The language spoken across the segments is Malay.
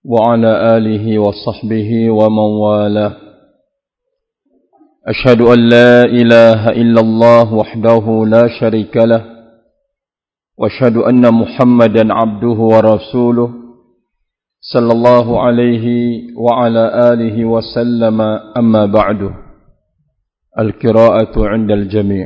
وعلى آله وصحبه ومن والاه. أشهد أن لا إله إلا الله وحده لا شريك له وأشهد أن محمدا عبده ورسوله صلى الله عليه وعلى آله وسلم. أما بعد. القراءة عند الجميع.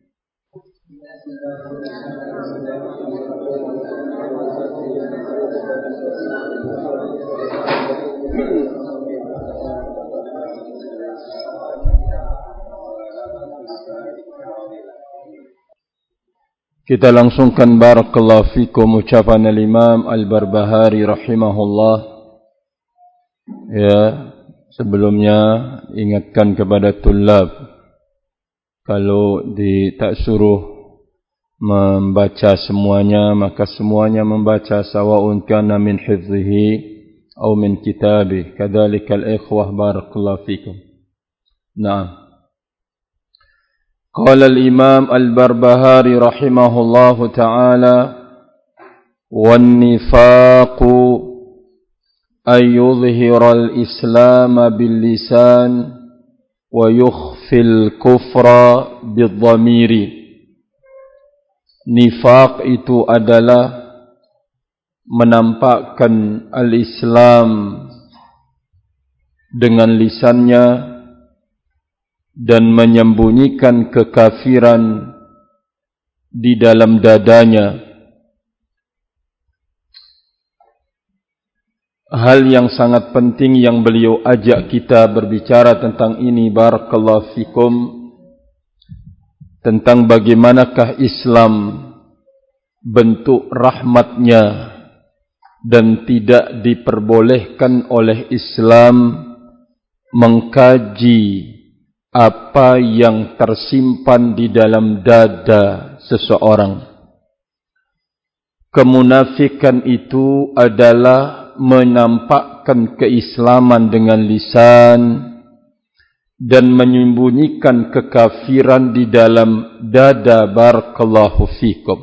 Kita langsungkan barakallahu fikum ucapan al-Imam Al-Barbahari rahimahullah. Ya, sebelumnya ingatkan kepada tulab, kalau tak suruh membaca semuanya, maka semuanya membaca, sawa'un kana min hifzihi aw min kitabih. Kadzalikal ikhwah barakallahu fikum. Naam. قال الإمام البربهاري رحمه الله تعالى: والنفاق أن يظهر الإسلام باللسان ويخفي الكفر بالضمير. Nifaq itu adalah menampakkan al-Islam dengan lisannya dan menyembunyikan kekafiran di dalam dadanya. Hal yang sangat penting yang beliau ajak kita berbicara tentang ini, barakallahu fikum, tentang bagaimanakah Islam bentuk rahmatnya dan tidak diperbolehkan oleh Islam mengkaji apa yang tersimpan di dalam dada seseorang. Kemunafikan itu adalah menampakkan keislaman dengan lisan dan menyembunyikan kekafiran di dalam dada, barakallahu fikum.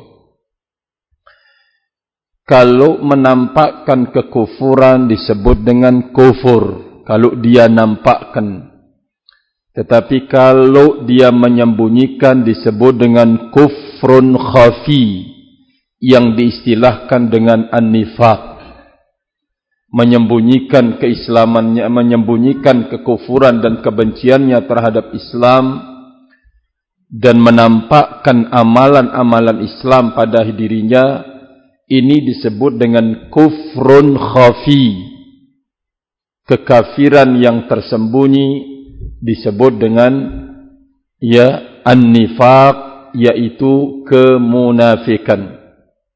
Kalau menampakkan kekufuran disebut dengan kufur, kalau dia nampakkan. Tetapi kalau dia menyembunyikan disebut dengan kufrun khafi, yang diistilahkan dengan an-nifaq. Menyembunyikan keislamannya, menyembunyikan kekufuran dan kebenciannya terhadap Islam dan menampakkan amalan-amalan Islam pada dirinya, ini disebut dengan kufrun khafi. Kekafiran yang tersembunyi disebut dengan an-nifaq, yaitu kemunafikan.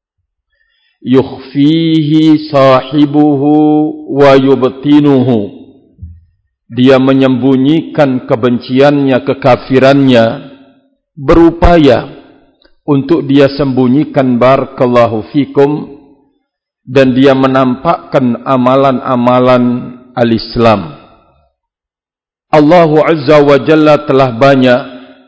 Yukhfihi sahibuhu wa yubtinuhu. Dia menyembunyikan kebenciannya, kekafirannya, berupaya untuk dia sembunyikan, barakallahu fikum, dan dia menampakkan amalan-amalan al-Islam. Allah Azza wa Jalla telah banyak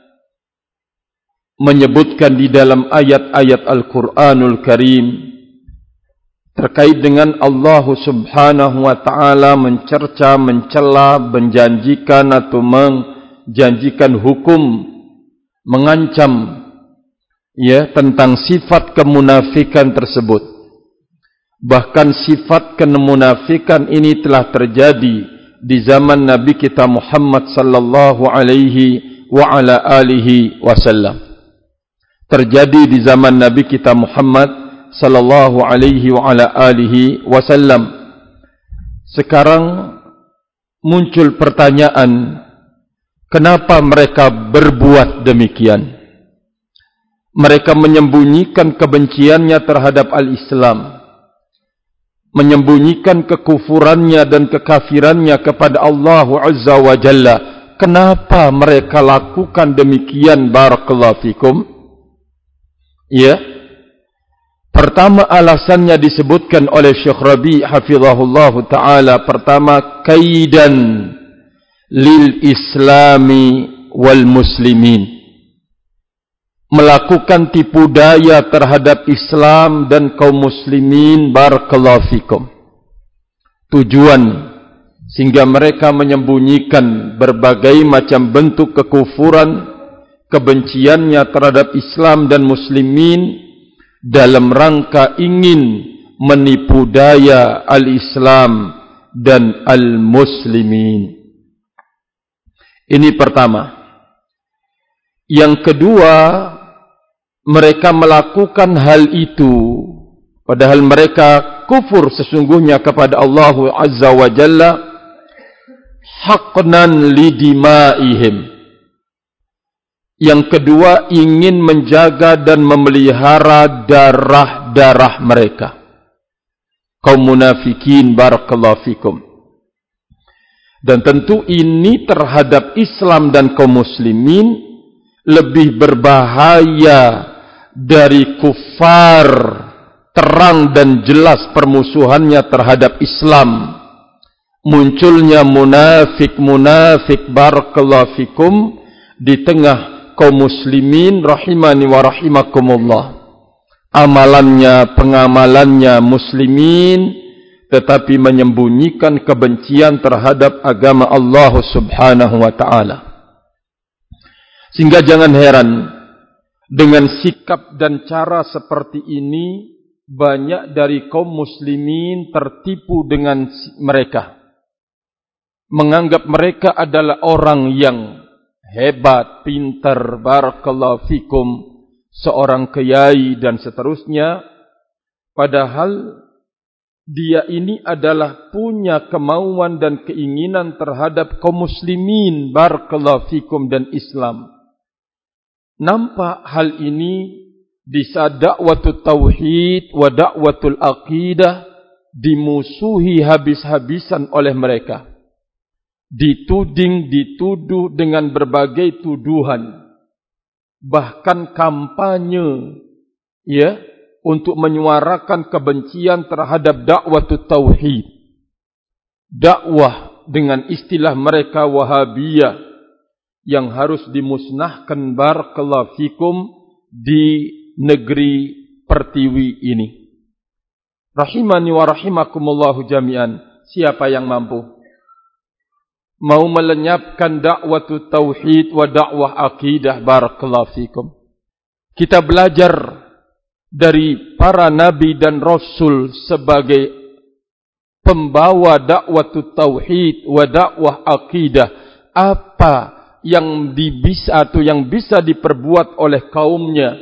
menyebutkan di dalam ayat-ayat Al-Quranul Karim terkait dengan Allah Subhanahu wa Ta'ala mencerca, mencela, menjanjikan atau menjanjikan hukum, mengancam tentang sifat kemunafikan tersebut. Bahkan sifat kemunafikan ini telah terjadi di zaman Nabi kita Muhammad sallallahu alaihi wa ala alihi wasallam. Terjadi di zaman Nabi kita Muhammad sallallahu alaihi wa ala alihi wasallam. Sekarang muncul pertanyaan, kenapa mereka berbuat demikian? Mereka menyembunyikan kebenciannya terhadap al-Islam, menyembunyikan kekufurannya dan kekafirannya kepada Allah Azza wa Jalla. Kenapa mereka lakukan demikian, barakallahu fikum? Pertama, alasannya disebutkan oleh Syekh Rabi' hafizahullah ta'ala. Pertama, kaidan lil islami wal muslimin. melakukan tipu daya terhadap Islam dan kaum muslimin, barakallahu fikum. tujuan sehingga mereka menyembunyikan berbagai macam bentuk kekufuran, kebenciannya terhadap Islam dan muslimin dalam rangka ingin menipu daya al-Islam dan al-muslimin. Ini pertama. Yang kedua, mereka melakukan hal itu padahal mereka kufur sesungguhnya kepada Allah Azza wa Jalla haqqnan lidimaihim. Yang kedua, ingin menjaga dan memelihara darah-darah mereka. Kaum munafikin, barakallahu fikum. Dan tentu ini terhadap Islam dan kaum muslimin lebih berbahaya dari kufar terang dan jelas permusuhannya terhadap Islam. Munculnya munafik-munafik, barakallahu fikum, di tengah kaum muslimin rahimani wa rahimakumullah. Amalannya, pengamalannya muslimin, tetapi menyembunyikan kebencian terhadap agama Allah Subhanahu wa ta'ala. Sehingga jangan heran dengan sikap dan cara seperti ini, banyak dari kaum muslimin tertipu dengan mereka. Menganggap mereka adalah orang yang hebat, pintar, barakallahu fikum, seorang kiai dan seterusnya. Padahal dia ini adalah punya kemauan dan keinginan terhadap kaum muslimin, barakallahu fikum, dan Islam. Nampak hal ini di saat dakwatul tauhid wa dakwatul aqidah dimusuhi habis-habisan oleh mereka. Dituding, dituduh dengan berbagai tuduhan. Bahkan kampanye, ya, untuk menyuarakan kebencian terhadap dakwatul tauhid. Dakwah dengan istilah mereka Wahabiyah yang harus dimusnahkan, barakallahu fikum, di negeri Pertiwi ini. Rahimani wa rahimakumullahu jami'an. Siapa yang mampu mau melenyapkan dakwatul tauhid wa dakwah akidah, barakallahu fikum? Kita belajar dari para nabi dan rasul sebagai pembawa dakwatul tauhid wa dakwah akidah. Apa yang bisa diperbuat oleh kaumnya,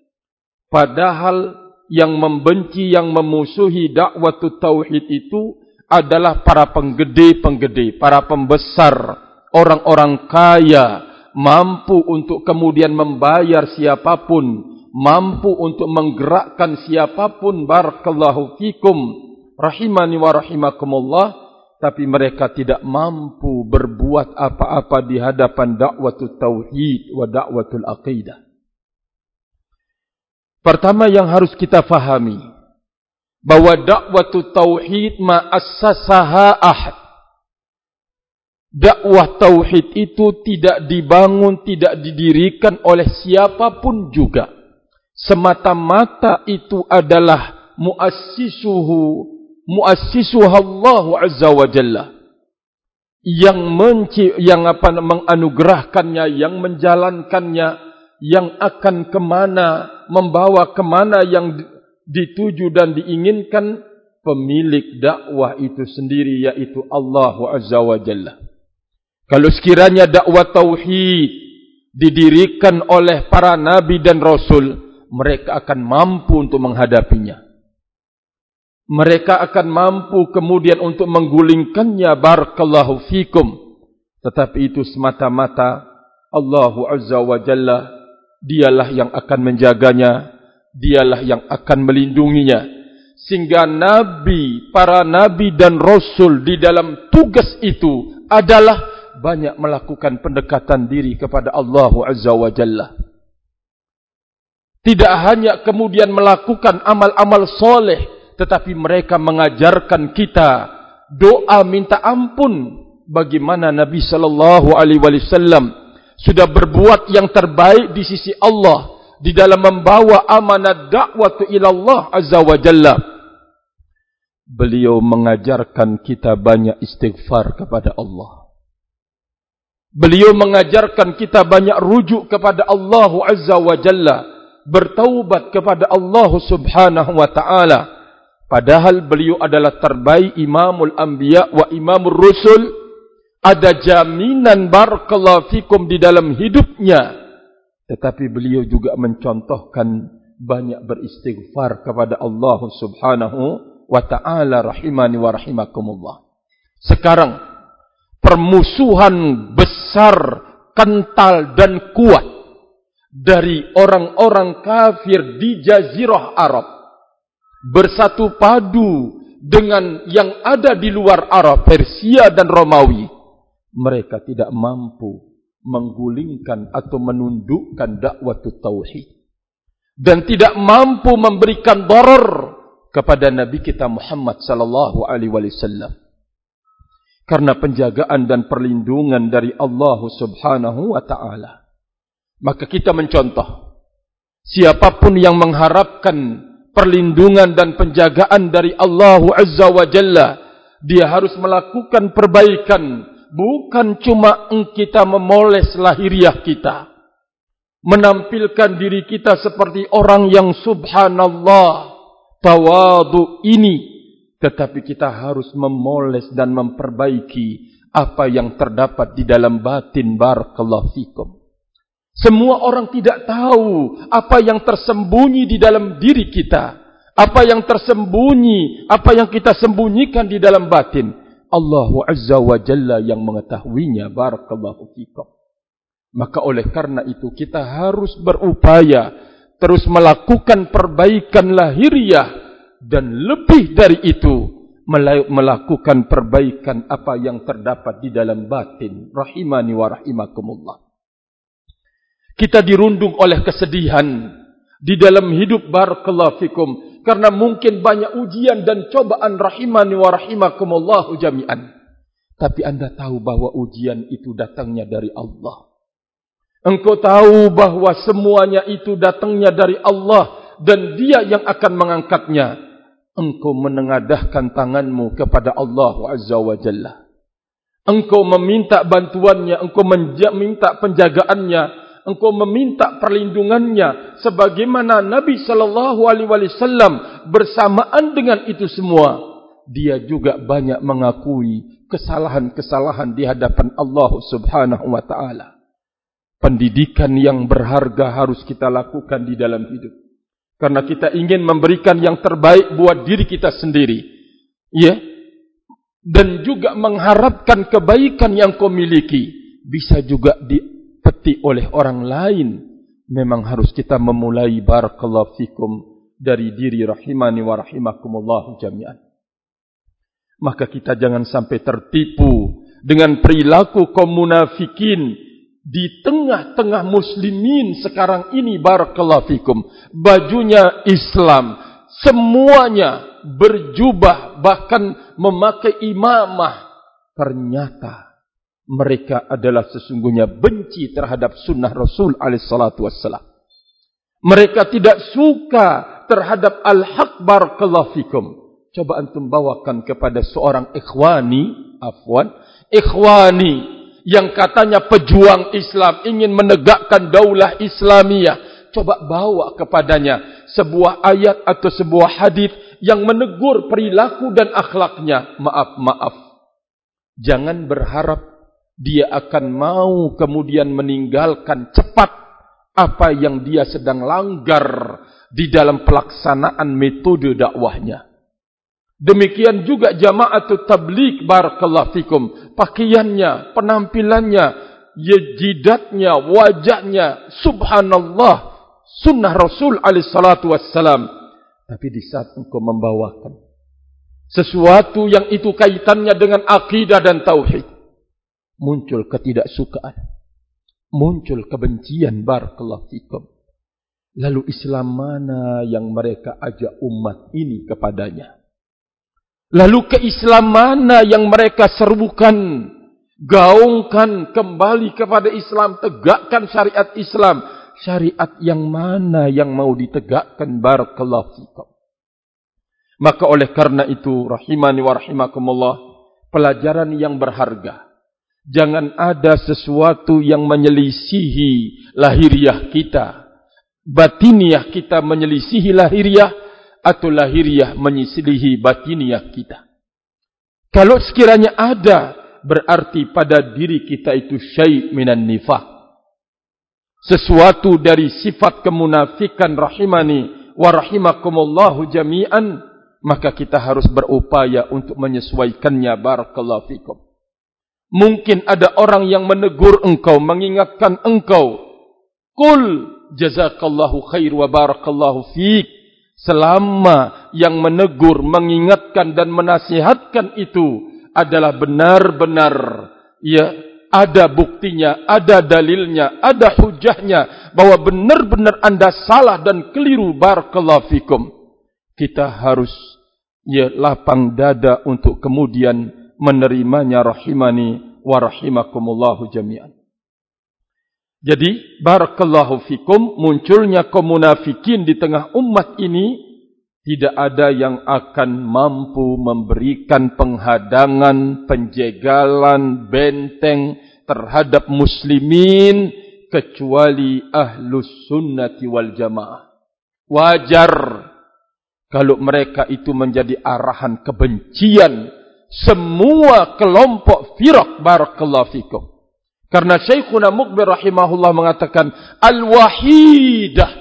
padahal yang membenci, yang memusuhi dakwatul tauhid itu adalah para penggede-penggede, para pembesar, orang-orang kaya, mampu untuk kemudian membayar siapapun, mampu untuk menggerakkan siapapun, barakallahu fikum, rahimani wa rahimakumullah. Tapi mereka tidak mampu berbuat apa-apa di hadapan dakwatul tauhid wa dakwatul aqidah. Pertama yang harus kita fahami, bahwa dakwatul tauhid ma'assasaha ahad. Dakwah tauhid itu tidak dibangun, tidak didirikan oleh siapapun juga. Semata-mata itu adalah muassisuha Allah Azza wa Jalla, yang menganugerahkannya, yang menjalankannya, yang akan membawa kemana yang dituju dan diinginkan, pemilik dakwah itu sendiri, yaitu Allah Azza wa Jalla. Kalau sekiranya dakwah tauhid didirikan oleh para nabi dan rasul, mereka akan mampu untuk menghadapinya. Mereka akan mampu kemudian untuk menggulingkannya, barakallahu fikum. Tetapi itu semata-mata Allah Azza wa Jalla, dialah yang akan menjaganya, dialah yang akan melindunginya. Sehingga nabi, para nabi dan rasul di dalam tugas itu adalah banyak melakukan pendekatan diri kepada Allah Azza wa Jalla. Tidak hanya kemudian melakukan amal-amal soleh, tetapi mereka mengajarkan kita doa minta ampun. Bagaimana Nabi sallallahu alaihi wasallam sudah berbuat yang terbaik di sisi Allah di dalam membawa amanat dakwah ila Allah Azza wa Jalla. beliau mengajarkan kita banyak istighfar kepada Allah. Beliau mengajarkan kita banyak rujuk kepada Allah Azza wa Jalla, bertaubat kepada Allah Subhanahu wa Ta'ala. Padahal beliau adalah terbaik imamul anbiya wa imamul rusul. Ada jaminan barakallahu fikum di dalam hidupnya. Tetapi beliau juga mencontohkan banyak beristighfar kepada Allah Subhanahu wa Ta'ala, rahimani wa rahimakumullah. Sekarang permusuhan besar, kental dan kuat dari orang-orang kafir di Jazirah Arab bersatu padu dengan yang ada di luar Arab, Persia dan Romawi. Mereka tidak mampu menggulingkan atau menundukkan dakwah tauhid dan tidak mampu memberikan darar kepada Nabi kita Muhammad sallallahu alaihi wasallam. Karena penjagaan dan perlindungan dari Allah Subhanahu wa Ta'ala, maka kita mencontoh siapapun yang mengharapkan perlindungan dan penjagaan dari Allah Azza wa Jalla, dia harus melakukan perbaikan. Bukan cuma kita memoles lahiriah kita, menampilkan diri kita seperti orang yang subhanallah, tawadu ini, tetapi kita harus memoles dan memperbaiki apa yang terdapat di dalam batin. Barakallahu fikum. Semua orang tidak tahu apa yang tersembunyi di dalam diri kita, apa yang tersembunyi, apa yang kita sembunyikan di dalam batin. Allah Azza wa Jalla yang mengetahuinya. Barakallahu fikum. Maka oleh karena itu kita harus berupaya terus melakukan perbaikan lahiriah, dan lebih dari itu melakukan perbaikan apa yang terdapat di dalam batin. Rahimani wa rahimakumullah. Kita dirundung oleh kesedihan di dalam hidup. Barakallahu fikum. Karena mungkin banyak ujian dan cobaan. Rahimani wa rahimakumullahu jami'an. Tapi anda tahu bahwa ujian itu datangnya dari Allah. Engkau tahu bahwa semuanya itu datangnya dari Allah, dan Dia yang akan mengangkatnya. Engkau menengadahkan tanganmu kepada Allah Azza wa Jalla. Engkau meminta bantuannya, engkau meminta penjagaannya, engkau meminta perlindungannya, sebagaimana Nabi sallallahu alaihi wasallam bersamaan dengan itu semua, dia juga banyak mengakui kesalahan-kesalahan di hadapan Allah Subhanahu wa Ta'ala. Pendidikan yang berharga harus kita lakukan di dalam hidup, karena kita ingin memberikan yang terbaik buat diri kita sendiri, ya, dan juga mengharapkan kebaikan yang kau miliki bisa juga dipetik oleh orang lain. Memang harus kita memulai. Barakallahu fikum dari diri. Rahimani wa rahimakumullah jami'an. Maka kita jangan sampai tertipu dengan perilaku kaum munafikin di tengah-tengah muslimin sekarang ini. Barakallahu fikum. Bajunya Islam, semuanya berjubah, bahkan memakai imamah. Ternyata mereka adalah sesungguhnya benci terhadap sunnah Rasul alaihissalatu wassalam. Mereka tidak suka terhadap al-haq. Barakallahu fikum. Coba antum bawakan kepada seorang ikhwani yang katanya pejuang Islam, ingin menegakkan daulah Islamiyah. Coba bawa kepadanya sebuah ayat atau sebuah hadis yang menegur perilaku dan akhlaknya. Maaf. Jangan berharap dia akan mau kemudian meninggalkan cepat apa yang dia sedang langgar di dalam pelaksanaan metode dakwahnya. Demikian juga jama'atut tabligh. Barakallahu fikum. Pakaiannya, penampilannya, jidatnya, wajahnya, subhanallah, sunnah Rasul alaihissalatu wassalam. Tapi di saat engkau membawakan sesuatu yang itu kaitannya dengan akidah dan tauhid, muncul ketidaksukaan, muncul kebencian. Barakallahu fikum. Lalu Islam mana yang mereka ajak umat ini kepadanya? Lalu keislam mana yang mereka serukan, gaungkan kembali kepada Islam, tegakkan syariat Islam? Syariat yang mana yang mau ditegakkan? Barakallahu fikum. Maka oleh karena itu, rahimani wa rahimakumullah, pelajaran yang berharga. Jangan ada sesuatu yang menyelisihi lahiriah kita, batiniah kita menyelisihi lahiriah, atau lahiriah menyelisihi batiniah kita. Kalau sekiranya ada, berarti pada diri kita itu syai' minan nifaq, sesuatu dari sifat kemunafikan, rahimani wa rahimakumullahu jami'an. Maka kita harus berupaya untuk menyesuaikannya. Barakallahu fikum. Mungkin ada orang yang menegur engkau, mengingatkan engkau. Qul jazakallahu khair wa barakallahu fiik. Selama yang menegur, mengingatkan dan menasihatkan itu adalah benar-benar, ya, ada buktinya, ada dalilnya, ada hujahnya, bahwa benar-benar anda salah dan keliru. Barakallahu fikum. Kita harus, ya, lapang dada untuk kemudian menerimanya, rahimani wa rahimakumullahu jami'an. Jadi, barakallahu fikum, munculnya kaum munafikin di tengah umat ini, tidak ada yang akan mampu memberikan penghadangan, penjegalan, benteng terhadap muslimin, kecuali ahlus sunnati wal jamaah. Wajar kalau mereka itu menjadi arahan kebencian semua kelompok firaq. Barakallahu fikum. Karena Syekhuna Muqbil rahimahullah mengatakan, al-wahidah,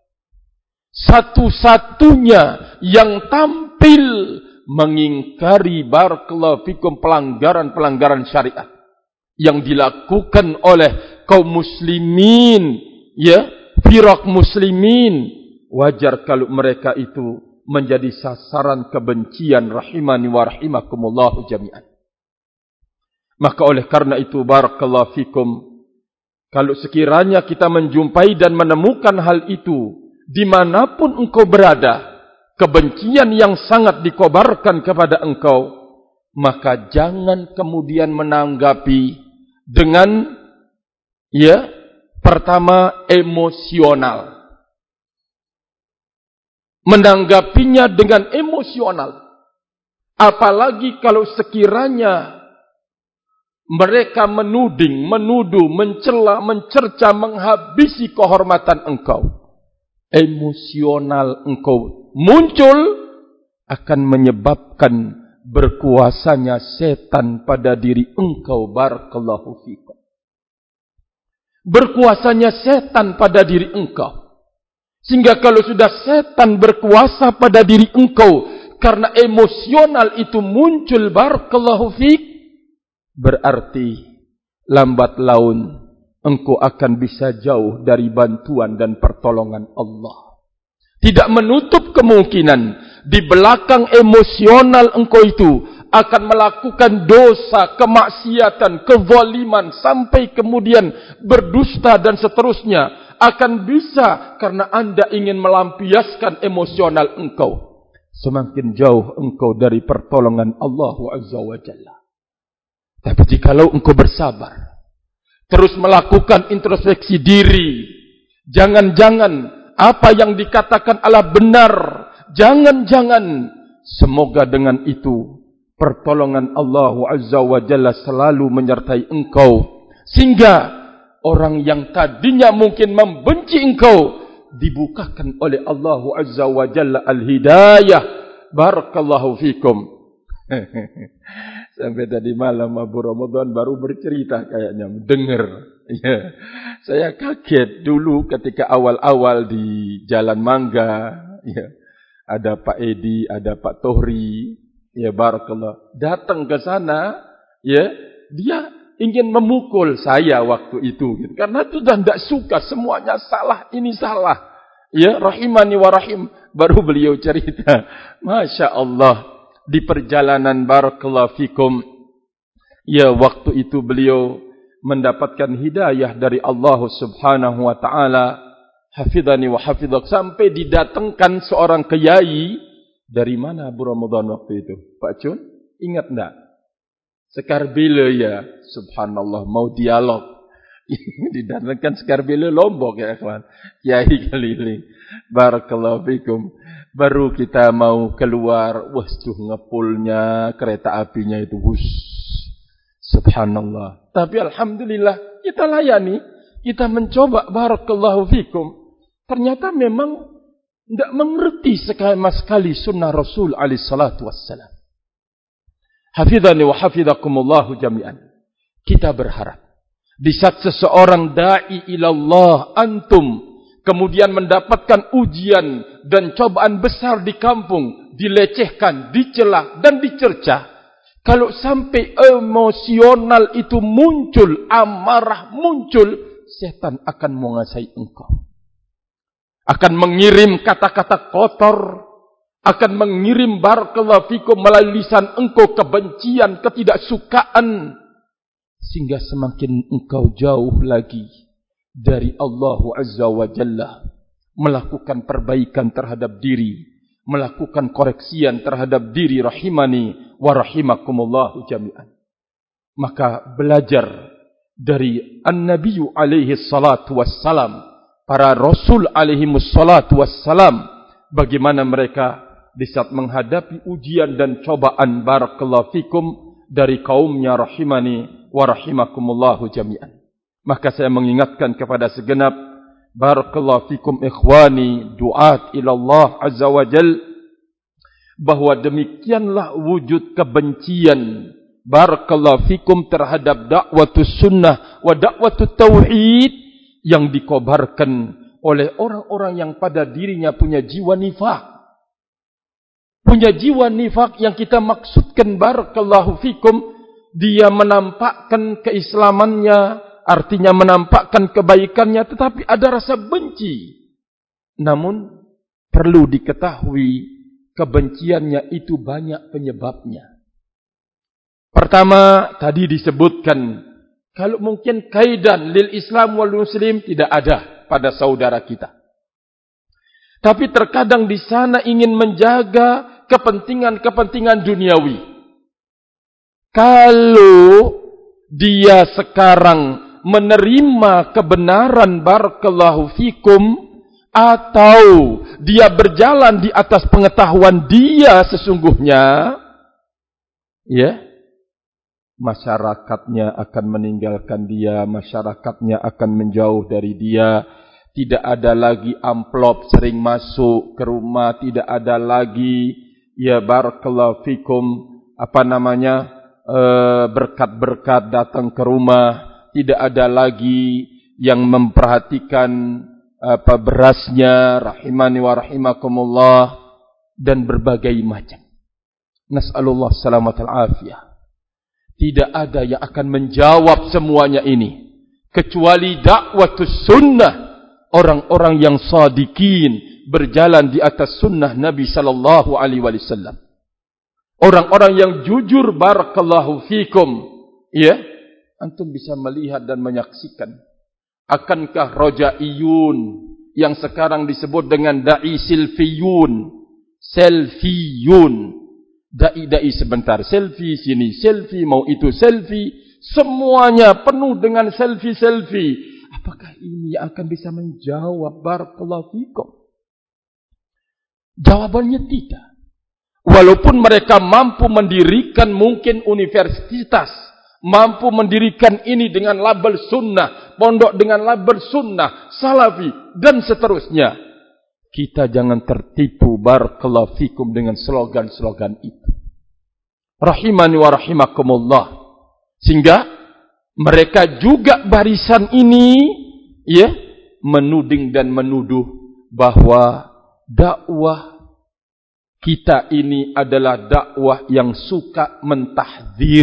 satu-satunya yang tampil mengingkari, barakallahu fikum, pelanggaran-pelanggaran syariat yang dilakukan oleh kaum muslimin, ya, firaq muslimin. Wajar kalau mereka itu menjadi sasaran kebencian, rahimani wa rahimakumullahu jami'an. Maka oleh karena itu, barakallahu fikum, kalau sekiranya kita menjumpai dan menemukan hal itu dimanapun engkau berada, kebencian yang sangat dikobarkan kepada engkau, maka jangan kemudian menanggapi dengan, ya, pertama emosional. Menanggapinya dengan emosional. Apalagi kalau sekiranya mereka menuding, menuduh, mencela, mencerca, menghabisi kehormatan engkau. Emosional engkau muncul akan menyebabkan berkuasanya setan pada diri engkau. Barakallahu fikum. Berkuasanya setan pada diri engkau. Sehingga kalau sudah setan berkuasa pada diri engkau, karena emosional itu muncul, barakallahu fiik, berarti lambat laun engkau akan bisa jauh dari bantuan dan pertolongan Allah. Tidak menutup kemungkinan di belakang emosional engkau itu akan melakukan dosa, kemaksiatan, kezaliman, sampai kemudian berdusta dan seterusnya. Akan bisa karena anda ingin melampiaskan emosional engkau. Semakin jauh engkau dari pertolongan Allah Azza wa Jalla. Tapi jikalau engkau bersabar, terus melakukan introspeksi diri, jangan-jangan apa yang dikatakan adalah benar, jangan-jangan, semoga dengan itu pertolongan Allah Azza wa Jalla selalu menyertai engkau, sehingga orang yang tadinya mungkin membenci engkau dibukakan oleh Allah Azza wa Jalla al-hidayah. Barakallahu fikum. Sampai tadi malam Abu Ramadan baru bercerita kayaknya, mendengar. Ya. Saya kaget dulu ketika awal-awal di Jalan Mangga, ya. Ada Pak Edi, ada Pak Tohri, ya, barakallah. Datang ke sana, ya, dia ingin memukul saya waktu itu, gitu. Karena sudah tidak suka, semuanya salah, ini salah. Ya, rahimani wa rahim. Baru beliau cerita, Masya Allah, di perjalanan, barakallahu fikum, ya, waktu itu beliau mendapatkan hidayah dari Allah Subhanahu wa ta'ala, hafidhani wa hafidhak, sampai didatangkan seorang kiai. Dari mana Abu Ramadan waktu itu? Pak Cun, ingat enggak? Sekar bila, ya, subhanallah, mau dialog. Didatangkan Skarbile Lombok ya kawan. Kiai keliling. Barakallahu fikum. Baru kita mau keluar, wah tuh ngepulnya kereta apinya itu, subhanallah. Tapi alhamdulillah kita layani, kita mencoba, barakallahu fikum. Ternyata memang tidak mengerti sama sekali sunnah Rasul alaihi salatu wassalam. Hafidhani wa hafidhakumullahu jami'an. Kita berharap di saat seseorang da'i ilallah antum kemudian mendapatkan ujian dan cobaan besar di kampung, dilecehkan, dicela dan dicerca. Kalau sampai emosional itu muncul, amarah muncul, setan akan menguasai engkau. Akan mengirim kata-kata kotor, akan mengirim barakallahu fikum melalui lisan engkau kebencian, ketidaksukaan, sehingga semakin engkau jauh lagi dari Allah Azza wa Jalla, melakukan perbaikan terhadap diri, melakukan koreksian terhadap diri, rahimani wa rahimakumullahu jami'an. Maka belajar dari An-Nabi alaihi salatu wassalam, para Rasul alaihi salatu wassalam, bagaimana mereka di saat menghadapi ujian dan cobaan, barakallahu fikum, dari kaumnya, rahimani wa rahimakumullahu jami'an. Maka saya mengingatkan kepada segenap barakallahu fikum ikhwani duat ila Allah azza wa jal, bahwa demikianlah wujud kebencian barakallahu fikum terhadap dakwatus sunnah wa dakwatus tauhid yang dikobarkan oleh orang-orang yang pada dirinya punya jiwa nifak. Punya jiwa nifak yang kita maksudkan barakallahu fikum, dia menampakkan keislamannya, artinya menampakkan kebaikannya, tetapi ada rasa benci. Namun perlu diketahui kebenciannya itu banyak penyebabnya. Pertama tadi disebutkan, kalau mungkin kaidan lil Islam wal Muslim tidak ada pada saudara kita. Tapi terkadang di sana ingin menjaga kepentingan-kepentingan duniawi. Kalau dia sekarang menerima kebenaran barakallahu fikum, atau dia berjalan di atas pengetahuan dia sesungguhnya, ya, masyarakatnya akan meninggalkan dia, masyarakatnya akan menjauh dari dia. Tidak ada lagi amplop sering masuk ke rumah, tidak ada lagi, ya barakallahu fikum, berkat-berkat datang ke rumah. Tidak ada lagi yang memperhatikan berasnya, rahimani wa rahimakumullah, dan berbagai macam. Nas'alullah salamatal afiyah. Tidak ada yang akan menjawab semuanya ini kecuali dakwatus sunnah, orang-orang yang sadiqin, berjalan di atas sunnah Nabi sallallahu alaihi wasallam. Orang-orang yang jujur, barakallahu fikum, ya. Antum bisa melihat dan menyaksikan. Akankah rojaiyun yang sekarang disebut dengan da'i silfiyun, da'i sebentar, selfie sini, selfie mau itu selfie, semuanya penuh dengan selfie. Apakah ini akan bisa menjawab barakallahu fikum? Jawabannya tidak. Walaupun mereka mampu mendirikan mungkin universitas, mampu mendirikan ini dengan label sunnah, pondok dengan label sunnah, salafi, dan seterusnya. Kita jangan tertipu barakallahu fikum dengan slogan-slogan itu. Rahimani wa rahimakumullah. Sehingga mereka juga barisan ini, ya, menuding dan menuduh bahwa dakwah kita ini adalah dakwah yang suka mentahdzir,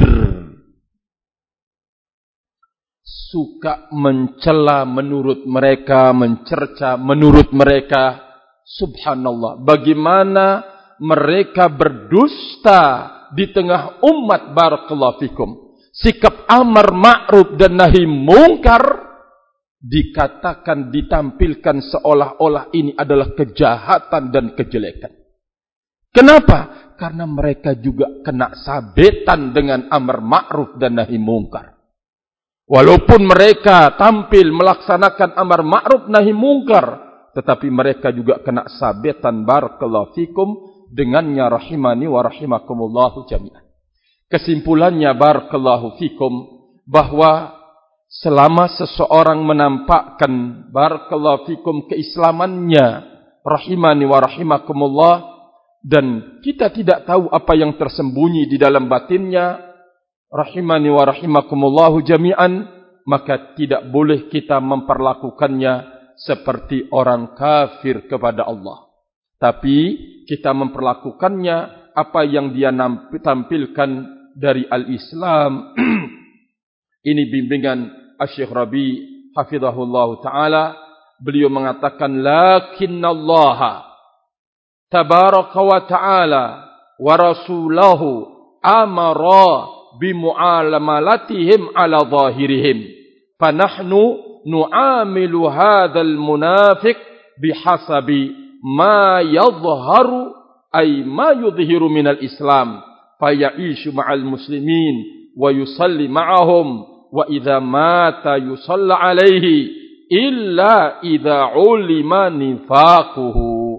suka mencela menurut mereka, mencerca menurut mereka. Subhanallah, bagaimana mereka berdusta di tengah umat, barakallahu fikum. Sikap amar ma'ruf dan nahi mungkar dikatakan, ditampilkan seolah-olah ini adalah kejahatan dan kejelekan. Kenapa? Karena mereka juga kena sabetan dengan amar ma'ruf dan nahi mungkar. Walaupun mereka tampil melaksanakan amar ma'ruf nahi mungkar, tetapi mereka juga kena sabetan barakallahu fikum dengannya rahimani wa rahimakumullahu jami'an. Kesimpulannya barakallahu fikum bahwa selama seseorang menampakkan barakallahu fikum keislamannya rahimani wa rahimakumullah, dan kita tidak tahu apa yang tersembunyi di dalam batinnya rahimani wa rahimakumullahu jami'an, maka tidak boleh kita memperlakukannya seperti orang kafir kepada Allah. Tapi kita memperlakukannya apa yang dia tampilkan dari al-Islam. Ini bimbingan Asy-Syaikh Rabi hafizahullah ta'ala. Beliau mengatakan, lakinnallaha tabaraka wa ta'ala wa rasulahu amara bimu'alamalatihim ala zahirihim. Fanahnu nu'amilu hadzal munafiq bihasabi ma yadhharu ay ma yudhiru minal Islam, faya'ishu ma'al muslimin wa yusalli ma'ahum wa idza mata yusalla alaihi illa idza ulima nifaquhu.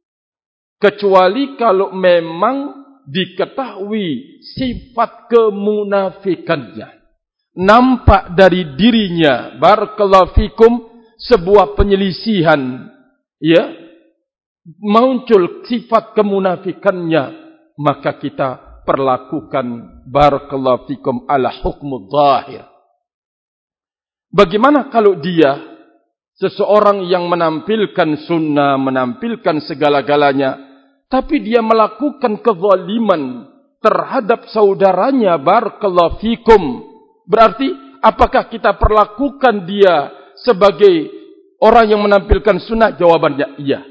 Kecuali kalau memang diketahui sifat kemunafikannya, nampak dari dirinya barakallahu fikum sebuah penyelisihan, ya, muncul sifat kemunafikannya, maka kita perlakukan barakallahu fikum ala hukmu zahir. Bagaimana kalau dia seseorang yang menampilkan sunnah, menampilkan segala-galanya, tapi dia melakukan kezaliman terhadap saudaranya barakallahu fikum? Berarti apakah kita perlakukan dia sebagai orang yang menampilkan sunnah? Jawabannya iya.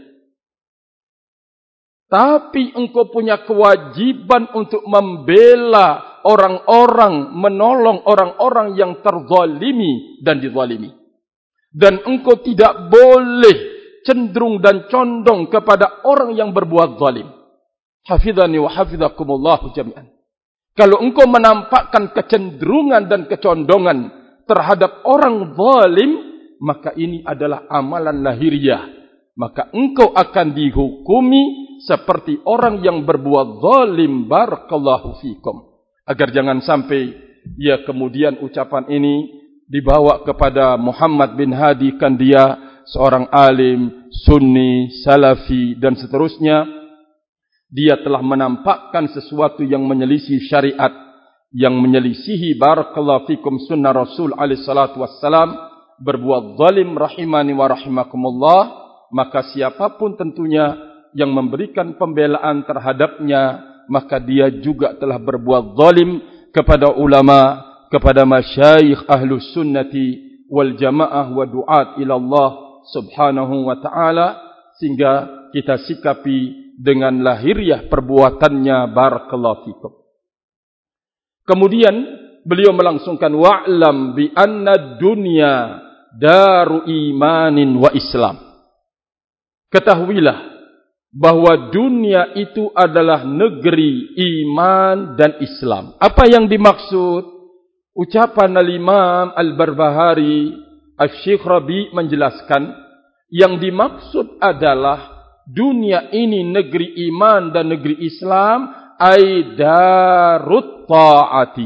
Tapi engkau punya kewajiban untuk membela orang-orang, menolong orang-orang yang terzalimi dan dizalimi. Dan engkau tidak boleh cenderung dan condong kepada orang yang berbuat zalim. Hafizani wa hafizakumullahu jami'an. Kalau engkau menampakkan kecenderungan dan kecondongan terhadap orang zalim, maka ini adalah amalan lahiriah. Maka engkau akan dihukumi seperti orang yang berbuat zalim barakallahu fikum. Agar jangan sampai ya kemudian ucapan ini dibawa kepada Muhammad bin Hadi, kan dia seorang alim, sunni, salafi dan seterusnya. Dia telah menampakkan sesuatu yang menyelisih syariat, yang menyelisihi barakallahu fikum sunnah Rasul alaihi salatu wassalam, berbuat zalim rahimani wa rahimakumullah, maka siapapun tentunya yang memberikan pembelaan terhadapnya, maka dia juga telah berbuat zalim kepada ulama, kepada masyayikh ahlus sunnati wal jamaah wa du'at ila Allah subhanahu wa ta'ala, sehingga kita sikapi dengan lahiriah perbuatannya barakallahu fikum. Kemudian beliau melangsungkan, wa'lam bi anna dunya daru imanin wa Islam. Ketahuilah bahwa dunia itu adalah negeri iman dan Islam. Apa yang dimaksud? Ucapan al-Imam Al-Barbahari, Asy-Syaikh Rabi menjelaskan, yang dimaksud adalah dunia ini negeri iman dan negeri Islam, ay darut ta'ati.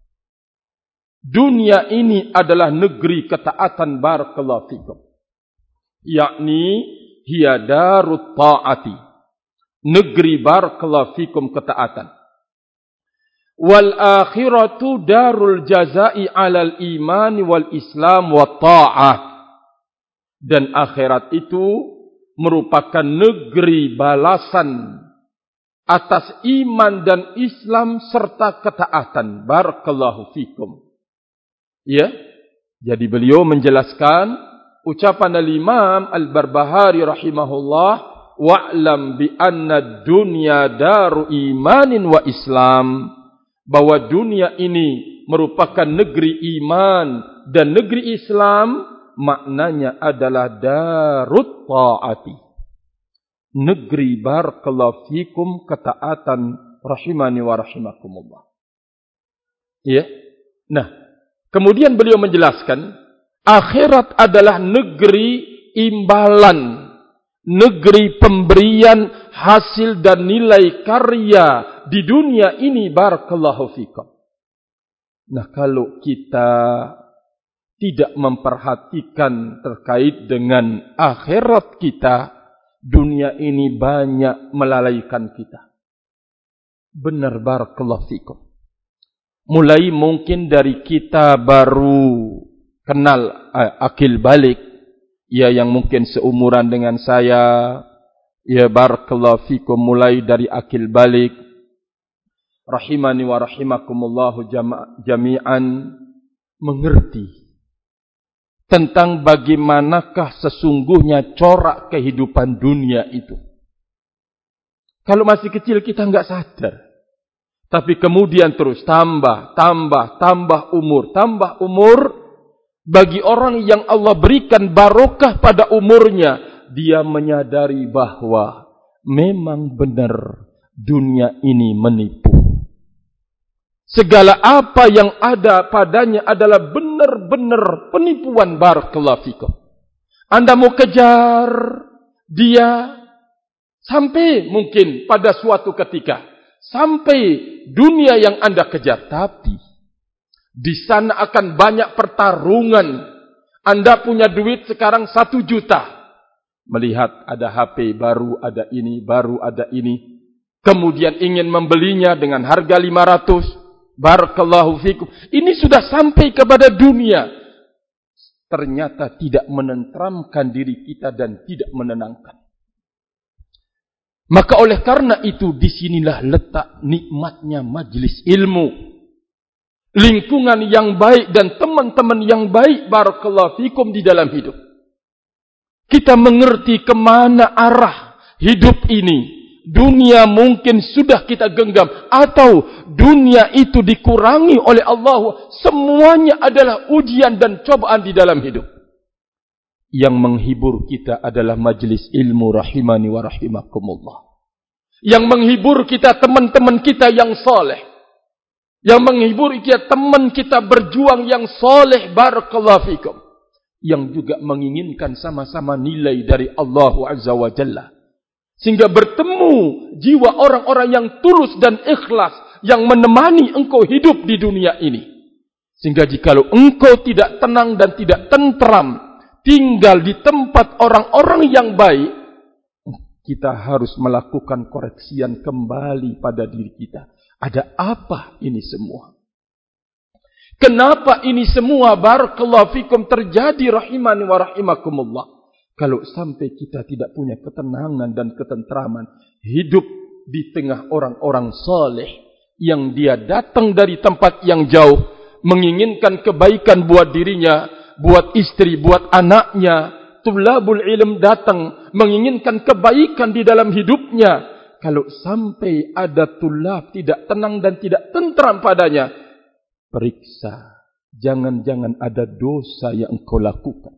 Dunia ini adalah negeri ketaatan barakallahu fikum. Yakni hiya darut ta'ati. Negeri barakallahu fikum ketaatan. Wal akhiratu darul jazai alal imani wal islam wa ta'ah. Dan akhirat itu merupakan negeri balasan atas iman dan Islam serta ketaatan. Barakallahu fikum. Ya. Jadi beliau menjelaskan ucapan al-Imam Al-Barbahari rahimahullah, wa'lam bi anna dunya daru imanin wa Islam. Bahwa dunia ini merupakan negeri iman dan negeri Islam, maknanya adalah darut ta'ati. Negeri barakallahu fikum ketaatan rahimani wa rahimakumullah. Ya. Nah, Kemudian beliau menjelaskan, akhirat adalah negeri imbalan, negeri pemberian hasil dan nilai karya di dunia ini. Barakallahu fikum. Nah, kalau kita tidak memperhatikan terkait dengan akhirat kita, dunia ini banyak melalaikan kita. Benar, barakallahu fikum. Mulai mungkin dari kita baru kenal akil balik, ya yang mungkin seumuran dengan saya, ya barakallahu fikum, mulai dari akil balik, rahimani wa rahimakumullahu jami'an, mengerti tentang bagaimanakah sesungguhnya corak kehidupan dunia itu. Kalau masih kecil kita enggak sadar. Tapi kemudian terus tambah umur. Bagi orang yang Allah berikan barokah pada umurnya, dia menyadari bahwa memang benar dunia ini menipu. Segala apa yang ada padanya adalah benar-benar penipuan. Barakallahu fikum. Anda mau kejar dia sampai mungkin pada suatu ketika, sampai dunia yang Anda kejar, tapi di sana akan banyak pertarungan. Anda punya duit sekarang 1 juta. Melihat ada HP baru, ada ini, baru ada ini. Kemudian ingin membelinya dengan harga 500. Barakallahu fikum. Ini sudah sampai kepada dunia. Ternyata tidak menenteramkan diri kita dan tidak menenangkan. Maka oleh karena itu, disinilah letak nikmatnya majlis ilmu. Lingkungan yang baik dan teman-teman yang baik, barakallahu fikum, di dalam hidup. Kita mengerti kemana arah hidup ini. Dunia mungkin sudah kita genggam, atau dunia itu dikurangi oleh Allah. Semuanya adalah ujian dan cobaan di dalam hidup. Yang menghibur kita adalah majlis ilmu, rahimani wa rahimakumullah. Yang menghibur kita teman-teman kita yang soleh. Yang menghibur kita teman kita berjuang yang soleh, barakallahu fikum. Yang juga menginginkan sama-sama nilai dari Allah Azza wa Jalla. Sehingga bertemu jiwa orang-orang yang tulus dan ikhlas, yang menemani engkau hidup di dunia ini. Sehingga jikalau engkau tidak tenang dan tidak tentram, tinggal di tempat orang-orang yang baik, kita harus melakukan koreksian kembali pada diri kita. Ada apa ini semua? Kenapa ini semua, barakallahu fikum, terjadi, rahimani wa rahimakumullah? Kalau sampai kita tidak punya ketenangan dan ketentraman, hidup di tengah orang-orang saleh yang dia datang dari tempat yang jauh, menginginkan kebaikan buat dirinya, buat istri, buat anaknya. Tulabul ilm datang menginginkan kebaikan di dalam hidupnya. Kalau sampai ada tulab tidak tenang dan tidak tentram padanya, periksa. Jangan-jangan ada dosa yang engkau lakukan.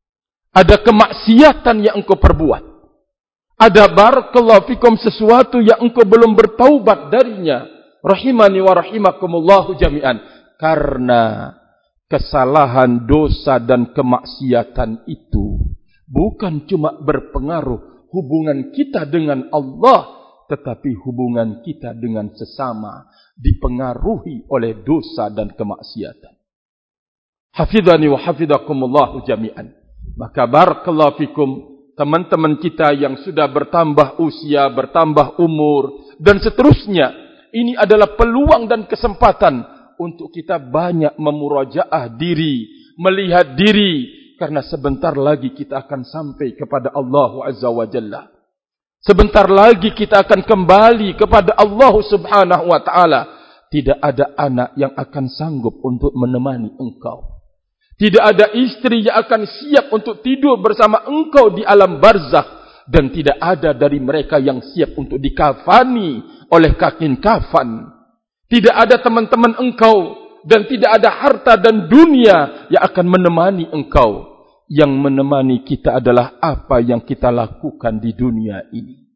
Ada kemaksiatan yang engkau perbuat. Ada, barakallahu fikum, sesuatu yang engkau belum bertaubat darinya. Rahimani wa rahimakumullahu jami'an. Karena kesalahan, dosa dan kemaksiatan itu bukan cuma berpengaruh hubungan kita dengan Allah, tetapi hubungan kita dengan sesama dipengaruhi oleh dosa dan kemaksiatan. Hafidhani wa hafidhakumullahu jami'an. Maka barakallahu fikum, teman-teman kita yang sudah bertambah usia, bertambah umur dan seterusnya, ini adalah peluang dan kesempatan untuk kita banyak memurajaah diri, melihat diri, karena sebentar lagi kita akan sampai kepada Allah Azza wa Jalla. Sebentar lagi kita akan kembali kepada Allah Subhanahu wa ta'ala. Tidak ada anak yang akan sanggup untuk menemani engkau. Tidak ada istri yang akan siap untuk tidur bersama engkau di alam barzakh. Dan tidak ada dari mereka yang siap untuk dikafani oleh kain kafan. Tidak ada teman-teman engkau dan tidak ada harta dan dunia yang akan menemani engkau. Yang menemani kita adalah apa yang kita lakukan di dunia ini.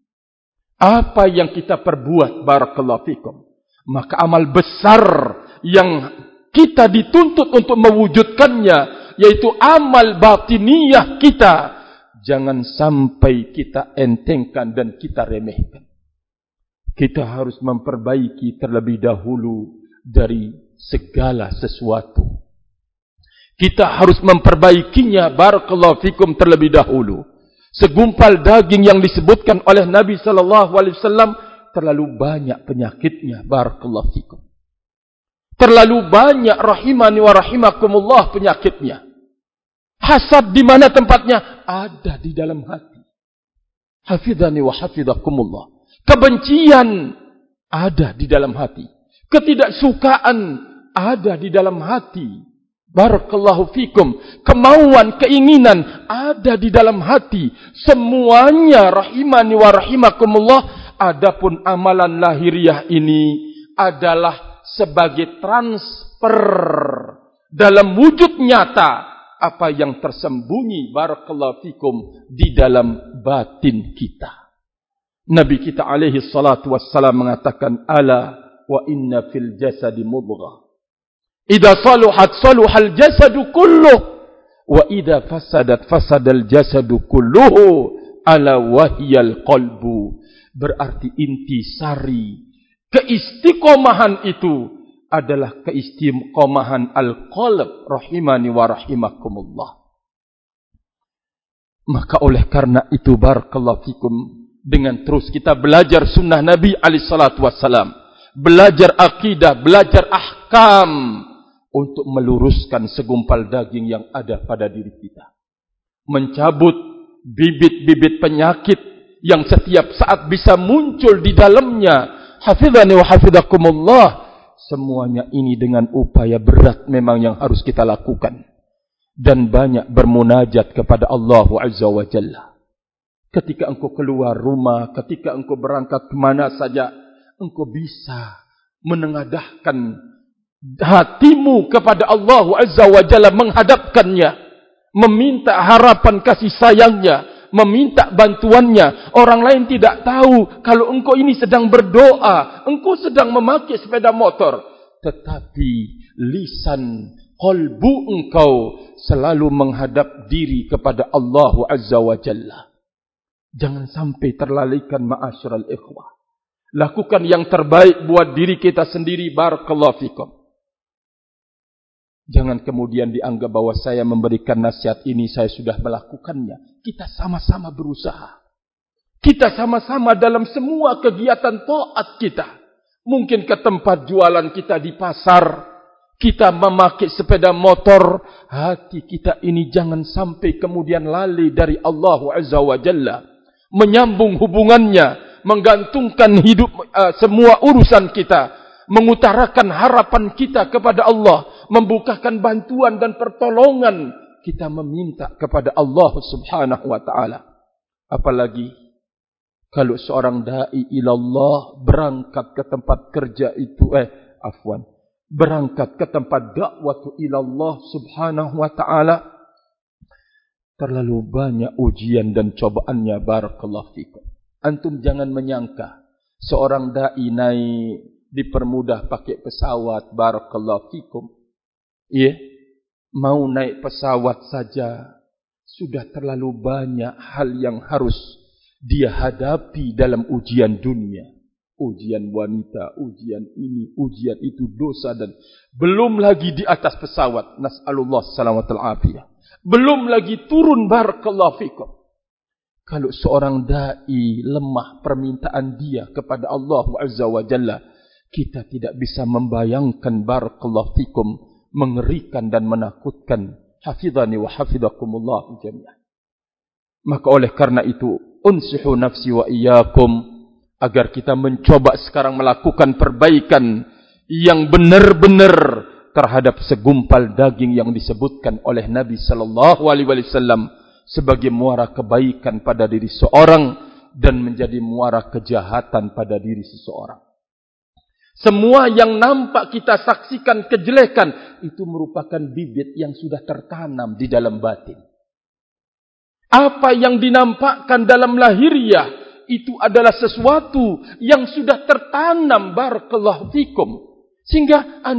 Apa yang kita perbuat, barakallahu fikum. Maka amal besar yang Kita dituntut untuk mewujudkannya, yaitu amal batiniyah kita. Jangan sampai kita entengkan dan kita remehkan. Kita harus memperbaiki terlebih dahulu dari segala sesuatu. Kita harus memperbaikinya, barakallahu fikum, terlebih dahulu. Segumpal daging yang disebutkan oleh Nabi sallallahu alaihi wasallam terlalu banyak penyakitnya, barakallahu fikum. Terlalu banyak, rahimani wa rahimakumullah, penyakitnya. Hasad di mana tempatnya? Ada di dalam hati. Hafidhani wa hafidhakumullah. Kebencian ada di dalam hati. Ketidaksukaan ada di dalam hati. Barakallahu fikum. Kemauan, keinginan ada di dalam hati. Semuanya, rahimani wa rahimakumullah. Adapun amalan lahiriah ini adalah sebagai transfer dalam wujud nyata apa yang tersembunyi, barakallahu fikum, di dalam batin kita. Nabi kita alaihi salatu wassalam mengatakan, ala wa inna fil jasadi mudghah, idza saluhat saluhal jasadu kulluh, wa idza fasadat fasadal jasadu kulluhu, ala wahiyal qalbu. Berarti inti sari keistiqomahan itu adalah keistiqomahan al-qalb, rahimani wa rahimakumullah. Maka oleh karena itu, barakallahu fikum, dengan terus kita belajar sunnah Nabi alaihi salatu wassalam, belajar akidah, belajar ahkam, untuk meluruskan segumpal daging yang ada pada diri kita. Mencabut bibit-bibit penyakit yang setiap saat bisa muncul di dalamnya. Hafidhani wa hafidhakumullah. Semuanya ini dengan upaya berat memang yang harus kita lakukan. Dan banyak bermunajat kepada Allah Azza wa Jalla. Ketika engkau keluar rumah, ketika engkau berangkat kemana saja, engkau bisa menengadahkan hatimu kepada Allah Azza wa Jalla, menghadapkannya, meminta harapan kasih sayangnya, meminta bantuannya. Orang lain tidak tahu kalau engkau ini sedang berdoa, engkau sedang memakai sepeda motor, tetapi lisan qalbu engkau selalu menghadap diri kepada Allah Azza wa Jalla. Jangan sampai terlalaikan, ma'asyiral ikhwah. Lakukan yang terbaik buat diri kita sendiri, barakallahu fikum. Jangan kemudian dianggap bahwa saya memberikan nasihat ini, saya sudah melakukannya. Kita sama-sama berusaha. Kita sama-sama dalam semua kegiatan taat kita. Mungkin ke tempat jualan kita di pasar, kita memakai sepeda motor. Hati kita ini jangan sampai kemudian lalai dari Allah Azza wa Jalla. Menyambung hubungannya, menggantungkan hidup semua urusan kita, mengutarakan harapan kita kepada Allah, membukakan bantuan dan pertolongan kita meminta kepada Allah Subhanahu wa taala. Apalagi kalau seorang dai ilallah berangkat ke tempat kerja itu berangkat ke tempat dakwah ilallah Subhanahu wa taala, terlalu banyak ujian dan cobaannya, barakallahu fikum. Antum jangan menyangka seorang dai naik dipermudah pakai pesawat, barakallahu fikum. Ya, mau naik pesawat saja sudah terlalu banyak hal yang harus dia hadapi dalam ujian dunia. Ujian wanita, ujian ini, ujian itu, dosa, dan belum lagi di atas pesawat. Nas'alullah salamatul afiyah. Belum lagi turun, barakallahu fikum. Kalau seorang dai lemah permintaan dia kepada Allah Azza wa Jalla, kita tidak bisa membayangkan, barakallahu fikum, mengerikan dan menakutkan. Hafidhani wa hafidhakumullah jami'an. Maka oleh karena itu, unsihu nafsi wa iyyakum, agar kita mencoba sekarang melakukan perbaikan yang benar-benar terhadap segumpal daging yang disebutkan oleh Nabi sallallahu alaihi wasallam sebagai muara kebaikan pada diri seorang dan menjadi muara kejahatan pada diri seseorang. Semua yang nampak kita saksikan kejelekan itu merupakan bibit yang sudah tertanam di dalam batin. Apa yang dinampakkan dalam lahiriah itu adalah sesuatu yang sudah tertanam, barakallahu fikum, sehingga Anda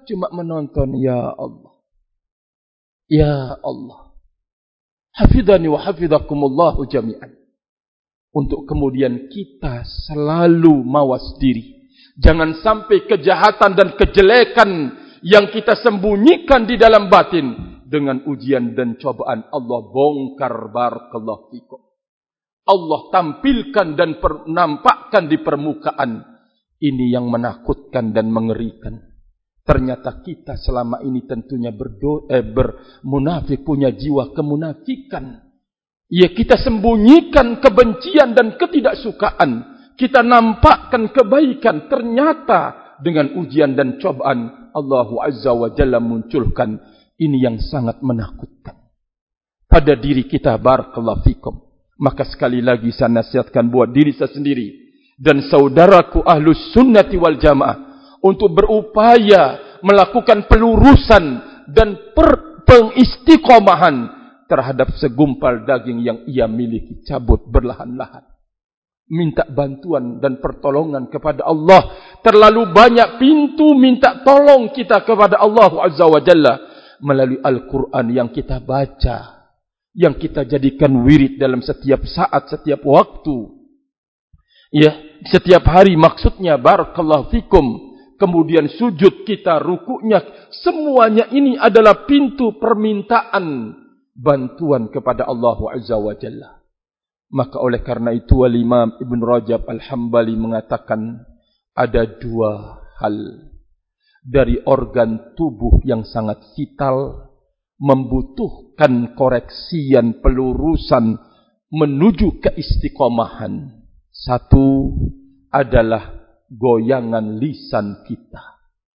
cuma menonton. Ya Allah. Ya Allah. Hafidhani wa hafidhakumullahu jami'an. Untuk kemudian kita selalu mawas diri. Jangan sampai kejahatan dan kejelekan yang kita sembunyikan di dalam batin, dengan ujian dan cobaan Allah bongkar, barakallahu fikum. Allah tampilkan dan nampakkan di permukaan. Ini yang menakutkan dan mengerikan. Ternyata kita selama ini tentunya bermunafik, punya jiwa kemunafikan. Ya, kita sembunyikan kebencian dan ketidaksukaan. Kita nampakkan kebaikan. Ternyata dengan ujian dan cobaan Allah Azza wa Jalla munculkan. Ini yang sangat menakutkan pada diri kita, barakallahu fikum. Maka sekali lagi saya nasihatkan buat diri saya sendiri dan saudaraku ahlus sunnati wal jamaah untuk berupaya melakukan pelurusan dan pengistiqomahan terhadap segumpal daging yang ia miliki. Cabut berlahan-lahan. Minta bantuan dan pertolongan kepada Allah. Terlalu banyak pintu minta tolong kita kepada Allah Azza wa Jalla melalui Al-Quran yang kita baca, yang kita jadikan wirid dalam setiap saat, setiap waktu. Ya, setiap hari maksudnya, barakallahu fikum. Kemudian sujud kita, rukuknya, semuanya ini adalah pintu permintaan bantuan kepada Allah Azza wa Jalla. Maka oleh karena itu Imam Ibn Rajab Al-Hambali mengatakan ada dua hal dari organ tubuh yang sangat vital, membutuhkan koreksian, pelurusan menuju keistiqomahan. Satu adalah goyangan lisan kita.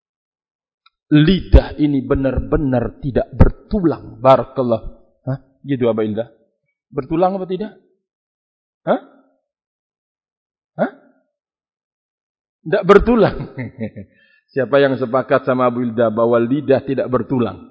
Lidah ini benar-benar tidak bertulang. Barakallah. Hah? Gitu Abah Ilda? Bertulang apa tidak? Hah? Hah? Tidak bertulang. Siapa yang sepakat sama Abu Ilda bahwa lidah tidak bertulang?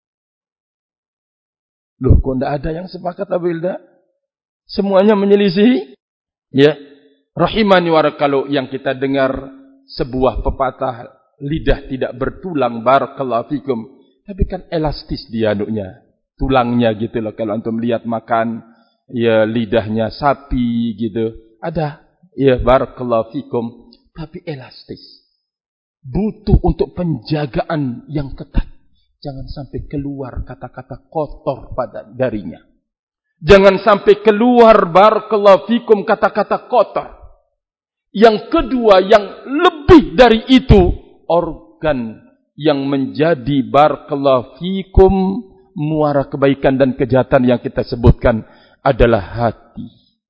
Loh, kok tidak ada yang sepakat Abu Ilda? Semuanya menyelisih? Ya. Rahimani warakalo yang kita dengar sebuah pepatah, lidah tidak bertulang, barakallahu fikum. Tapi kan elastis dia anuknya. Tulangnya gitu loh. Kalau antum lihat makan, ya lidahnya sapi gitu. Ada, ya barakallahu fikum. Tapi elastis. Butuh untuk penjagaan yang ketat. Jangan sampai keluar kata-kata kotor darinya. Jangan sampai keluar barakallahu fikum kata-kata kotor. Yang kedua, yang lebih dari itu, organ yang menjadi barakallahu fikum muara kebaikan dan kejahatan yang kita sebutkan adalah hati.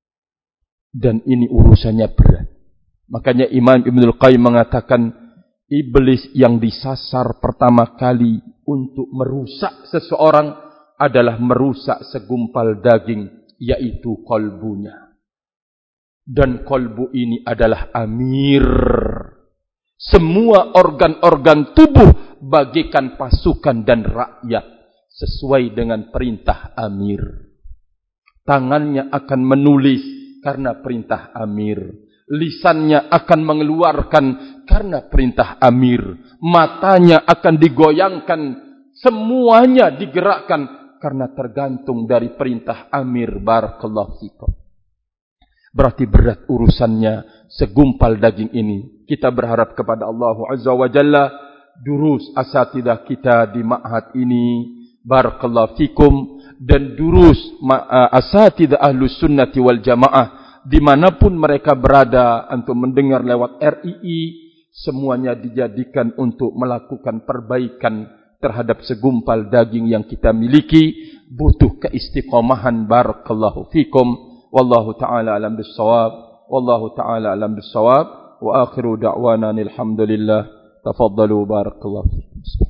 Dan ini urusannya berat. Makanya Imam Ibnul Qayyim mengatakan, iblis yang disasar pertama kali untuk merusak seseorang adalah merusak segumpal daging, yaitu kolbunya. Dan kolbu ini adalah amir. Semua organ-organ tubuh bagikan pasukan dan rakyat sesuai dengan perintah amir. Tangannya akan menulis karena perintah amir. Lisannya akan mengeluarkan karena perintah amir. Matanya akan digoyangkan. Semuanya digerakkan karena tergantung dari perintah amir. Barakallahu fikum. Berarti berat urusannya segumpal daging ini. Kita berharap kepada Allah Azza wa Jalla. Durus asatidah kita di ma'had ini. Barakallahu fikum. Dan durus asatidah ahlus sunnati wal jamaah. Dimanapun mereka berada untuk mendengar lewat RII. Semuanya dijadikan untuk melakukan perbaikan terhadap segumpal daging yang kita miliki. Butuh keistiqomahan. Barakallahu fikum. Wallahu ta'ala alam bis-shawab. Wallahu ta'ala alam bis-shawab. Wa akhiru da'wana alhamdulillah. Tafaddalu barakallahu fikum.